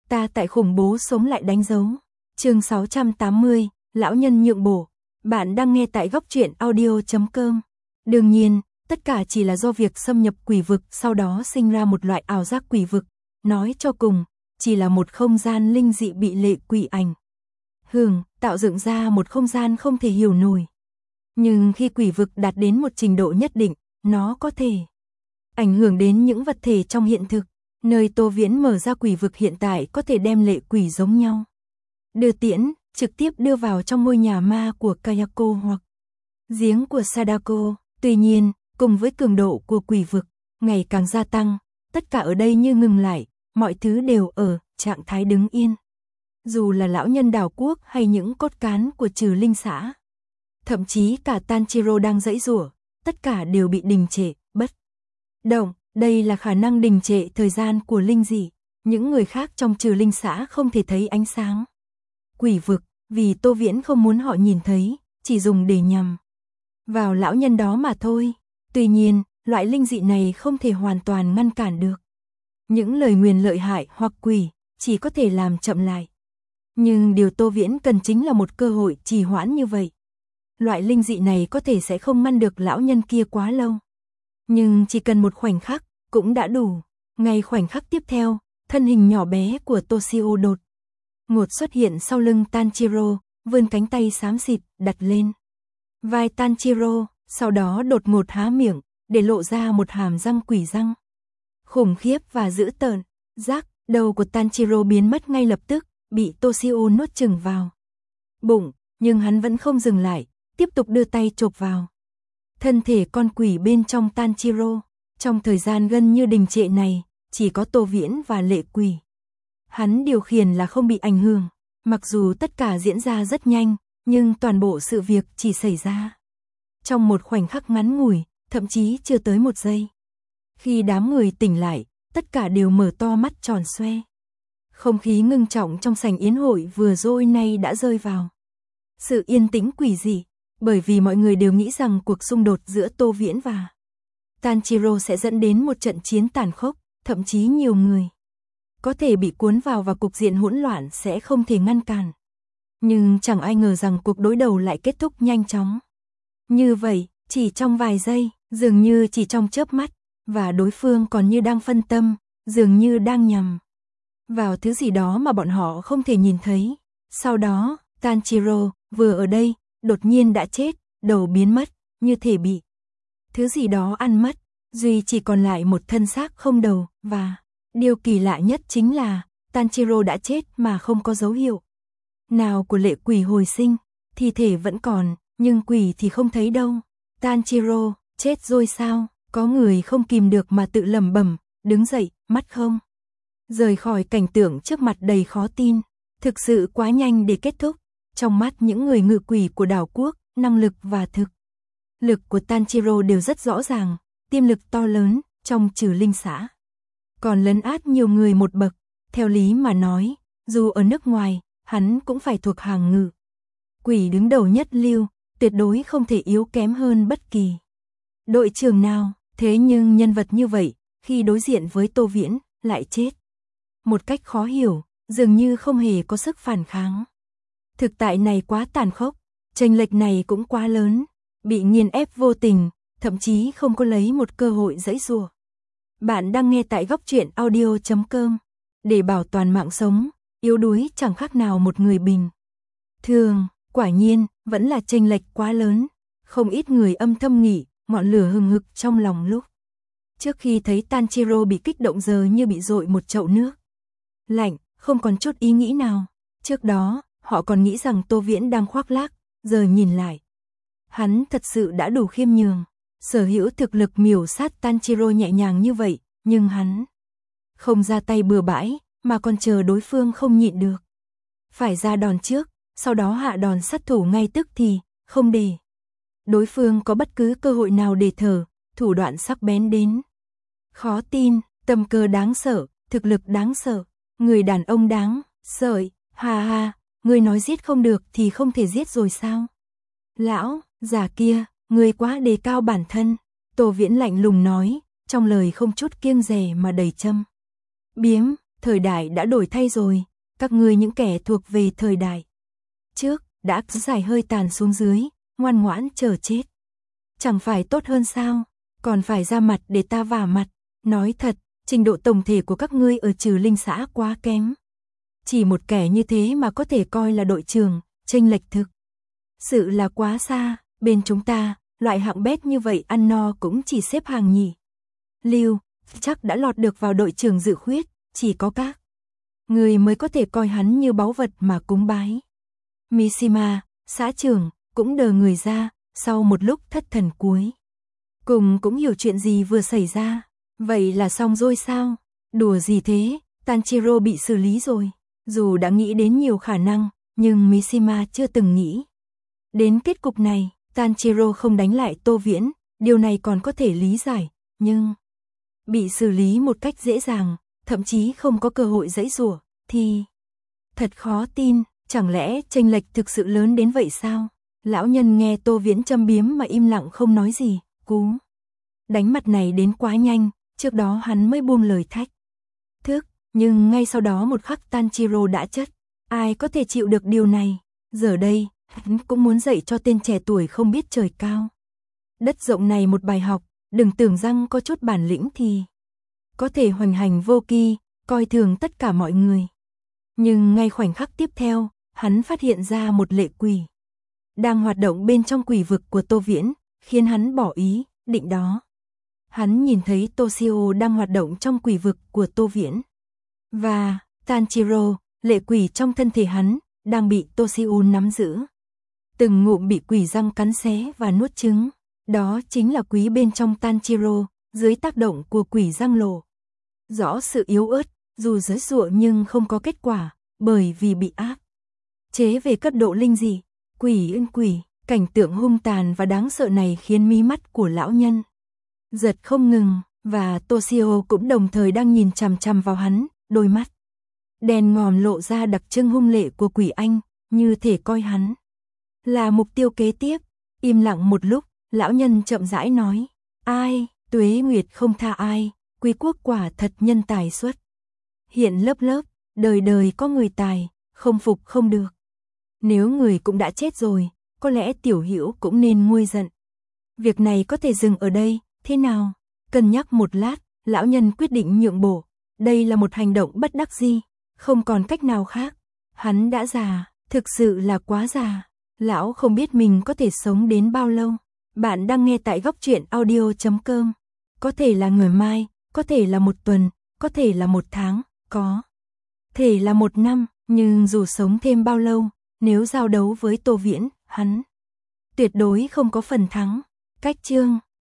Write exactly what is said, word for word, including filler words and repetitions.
ta tại khủng bố sống lại đánh dấu. Chương sáu trăm tám mươi, lão nhân nhượng bộ. Bạn đang nghe tại góc truyện audio chấm com. Đương nhiên, tất cả chỉ là do việc xâm nhập quỷ vực sau đó sinh ra một loại ảo giác quỷ vực. Nói cho cùng, chỉ là một không gian linh dị bị lệ quỷ ảnh hưởng, tạo dựng ra một không gian không thể hiểu nổi. Nhưng khi quỷ vực đạt đến một trình độ nhất định, nó có thể ảnh hưởng đến những vật thể trong hiện thực. Nơi Tô Viễn mở ra quỷ vực hiện tại có thể đem lệ quỷ giống nhau đưa tiễn, trực tiếp đưa vào trong ngôi nhà ma của Kayako hoặc giếng của Sadako. Tuy nhiên, cùng với cường độ của quỷ vực ngày càng gia tăng, tất cả ở đây như ngừng lại, mọi thứ đều ở trạng thái đứng yên. Dù là lão nhân đảo quốc hay những cốt cán của trừ linh xã, thậm chí cả Tanjiro đang giãy giụa, tất cả đều bị đình trệ, bất động. Đây là khả năng đình trệ thời gian của linh dị. Những người khác trong trừ linh xã không thể thấy ánh sáng quỷ vực, vì Tô Viễn không muốn họ nhìn thấy, chỉ dùng để nhằm vào lão nhân đó mà thôi. Tuy nhiên, loại linh dị này không thể hoàn toàn ngăn cản được những lời nguyền lợi hại hoặc quỷ, chỉ có thể làm chậm lại. Nhưng điều Tô Viễn cần chính là một cơ hội trì hoãn như vậy. Loại linh dị này có thể sẽ không ngăn được lão nhân kia quá lâu, nhưng chỉ cần một khoảnh khắc cũng đã đủ. Ngay khoảnh khắc tiếp theo, thân hình nhỏ bé của Toshio đột ngột xuất hiện sau lưng Tanjiro, vươn cánh tay xám xịt đặt lên vai Tanjiro, sau đó đột ngột há miệng để lộ ra một hàm răng quỷ răng khủng khiếp và dữ tợn. Rắc, đầu của Tanjiro biến mất ngay lập tức, bị Toshio nuốt chửng vào bụng, nhưng hắn vẫn không dừng lại, tiếp tục đưa tay chộp vào thân thể con quỷ bên trong Tanjiro. Trong thời gian gần như đình trệ này, chỉ có Tô Viễn và lệ quỷ hắn điều khiển là không bị ảnh hưởng. Mặc dù tất cả diễn ra rất nhanh, nhưng toàn bộ sự việc chỉ xảy ra trong một khoảnh khắc ngắn ngủi, thậm chí chưa tới một giây. Khi đám người tỉnh lại, tất cả đều mở to mắt tròn xoe. Không khí ngưng trọng trong sảnh yến hội vừa rồi nay đã rơi vào sự yên tĩnh quỷ dị, bởi vì mọi người đều nghĩ rằng cuộc xung đột giữa Tô Viễn và Tanjiro sẽ dẫn đến một trận chiến tàn khốc, thậm chí nhiều người có thể bị cuốn vào và cục diện hỗn loạn sẽ không thể ngăn cản. Nhưng chẳng ai ngờ rằng cuộc đối đầu lại kết thúc nhanh chóng như vậy, chỉ trong vài giây, dường như chỉ trong chớp mắt, và đối phương còn như đang phân tâm, dường như đang nhằm vào thứ gì đó mà bọn họ không thể nhìn thấy. Sau đó, Tanjiro vừa ở đây, đột nhiên đã chết, đầu biến mất, như thể bị thứ gì đó ăn mất, duy chỉ còn lại một thân xác không đầu. Và điều kỳ lạ nhất chính là Tanjiro đã chết mà không có dấu hiệu nào của lệ quỷ hồi sinh. Thi thể vẫn còn, nhưng quỷ thì không thấy đâu. Tanjiro, chết rồi sao? Có người không kìm được mà tự lẩm bẩm, đứng dậy, mắt không rời khỏi cảnh tượng trước mặt đầy khó tin. Thực sự quá nhanh để kết thúc. Trong mắt những người ngự quỷ của đảo quốc, năng lực và thực lực của Tanjiro đều rất rõ ràng, tiềm lực to lớn, trong trừ linh xã còn lấn át nhiều người một bậc. Theo lý mà nói, dù ở nước ngoài, hắn cũng phải thuộc hàng ngự quỷ đứng đầu nhất lưu, tuyệt đối không thể yếu kém hơn bất kỳ đội trưởng nào. Thế nhưng nhân vật như vậy, khi đối diện với Tô Viễn, lại chết một cách khó hiểu, dường như không hề có sức phản kháng. Thực tại này quá tàn khốc, chênh lệch này cũng quá lớn, bị nghiền ép vô tình, thậm chí không có lấy một cơ hội giãy giụa. Bạn đang nghe tại góc truyện audio chấm com. Để bảo toàn mạng sống, yếu đuối chẳng khác nào một người bình thường. Quả nhiên, vẫn là chênh lệch quá lớn. Không ít người âm thầm nghĩ, ngọn lửa hừng hực trong lòng lúc trước khi thấy Tanjiro bị kích động giờ như bị dội một chậu nước lạnh, không còn chút ý nghĩ nào. Trước đó, họ còn nghĩ rằng Tô Viễn đang khoác lác, giờ nhìn lại, hắn thật sự đã đủ khiêm nhường, sở hữu thực lực miểu sát Tanjiro nhẹ nhàng như vậy, nhưng hắn không ra tay bừa bãi, mà còn chờ đối phương không nhịn được phải ra đòn trước, sau đó hạ đòn sát thủ ngay tức thì, không để đối phương có bất cứ cơ hội nào để thở. Thủ đoạn sắc bén đến khó tin, tâm cơ đáng sợ, thực lực đáng sợ, người đàn ông đáng sợi. Ha ha, người nói giết không được thì không thể giết rồi sao? Lão già kia, người quá đề cao bản thân. Tô Viễn lạnh lùng nói, trong lời không chút kiêng dè mà đầy châm biếm. thời đại đã đổi thay rồi, các ngươi những kẻ thuộc về thời đại trước, đã giải hơi tàn xuống dưới, ngoan ngoãn chờ chết. Chẳng phải tốt hơn sao, còn phải ra mặt để ta vả mặt, nói thật, trình độ tổng thể của các ngươi ở Trừ Linh xã quá kém. Chỉ một kẻ như thế mà có thể coi là đội trưởng, chênh lệch thực sự là quá xa, bên chúng ta, loại hạng bét như vậy ăn no cũng chỉ xếp hàng nhì. Lưu, chắc đã lọt được vào đội trưởng dự khuyết, chỉ có các người mới có thể coi hắn như báu vật mà cúng bái. Mishima, xã trưởng, cũng đờ người ra, sau một lúc thất thần cuối cùng cũng hiểu chuyện gì vừa xảy ra. Vậy là xong rồi sao? Đùa gì thế, Tanjiro bị xử lý rồi. Dù đã nghĩ đến nhiều khả năng, nhưng Mishima chưa từng nghĩ đến kết cục này. Tanjiro không đánh lại Tô Viễn, điều này còn có thể lý giải, nhưng bị xử lý một cách dễ dàng, thậm chí không có cơ hội giãy giụa, thì thật khó tin. Chẳng lẽ chênh lệch thực sự lớn đến vậy sao? Lão nhân nghe Tô Viễn châm biếm mà im lặng không nói gì. Cú đánh mặt này đến quá nhanh, trước đó hắn mới buông lời thách thức, nhưng ngay sau đó một khắc Tanjiro đã chất. Ai có thể chịu được điều này? Giờ đây, hắn cũng muốn dạy cho tên trẻ tuổi không biết trời cao đất rộng này một bài học, đừng tưởng rằng có chút bản lĩnh thì có thể hoành hành vô kỳ, coi thường tất cả mọi người. Nhưng ngay khoảnh khắc tiếp theo, hắn phát hiện ra một lệ quỷ đang hoạt động bên trong quỷ vực của Tô Viễn, khiến hắn bỏ ý định đó. Hắn nhìn thấy Toshio đang hoạt động trong quỷ vực của Tô Viễn. Và, Tanjiro, lệ quỷ trong thân thể hắn, đang bị Toshio nắm giữ. Từng ngụm bị quỷ răng cắn xé và nuốt trứng. Đó chính là quý bên trong Tanjiro, dưới tác động của quỷ răng lộ. Rõ sự yếu ớt, dù giãy giụa nhưng không có kết quả, bởi vì bị áp chế về cấp độ linh dị. Quỷ ưng quỷ, cảnh tượng hung tàn và đáng sợ này khiến mí mắt của lão nhân giật không ngừng, và Toshio cũng đồng thời đang nhìn chằm chằm vào hắn, đôi mắt đèn ngòm lộ ra đặc trưng hung lệ của quỷ anh, như thể coi hắn là mục tiêu kế tiếp. Im lặng một lúc, lão nhân chậm rãi nói, ai, tuế nguyệt không tha ai, quý quốc quả thật nhân tài xuất hiện lớp lớp, đời đời có người tài, không phục không được. Nếu người cũng đã chết rồi, có lẽ tiểu hữu cũng nên nguôi giận. Việc này có thể dừng ở đây, thế nào? Cân nhắc một lát, lão nhân quyết định nhượng bộ. Đây là một hành động bất đắc dĩ, không còn cách nào khác. Hắn đã già, thực sự là quá già. Lão không biết mình có thể sống đến bao lâu. Bạn đang nghe tại góc truyện audio chấm com. Có thể là ngày mai, có thể là một tuần, có thể là một tháng, có thể là một năm, nhưng dù sống thêm bao lâu, nếu giao đấu với Tô Viễn, hắn tuyệt đối không có phần thắng. Cách chương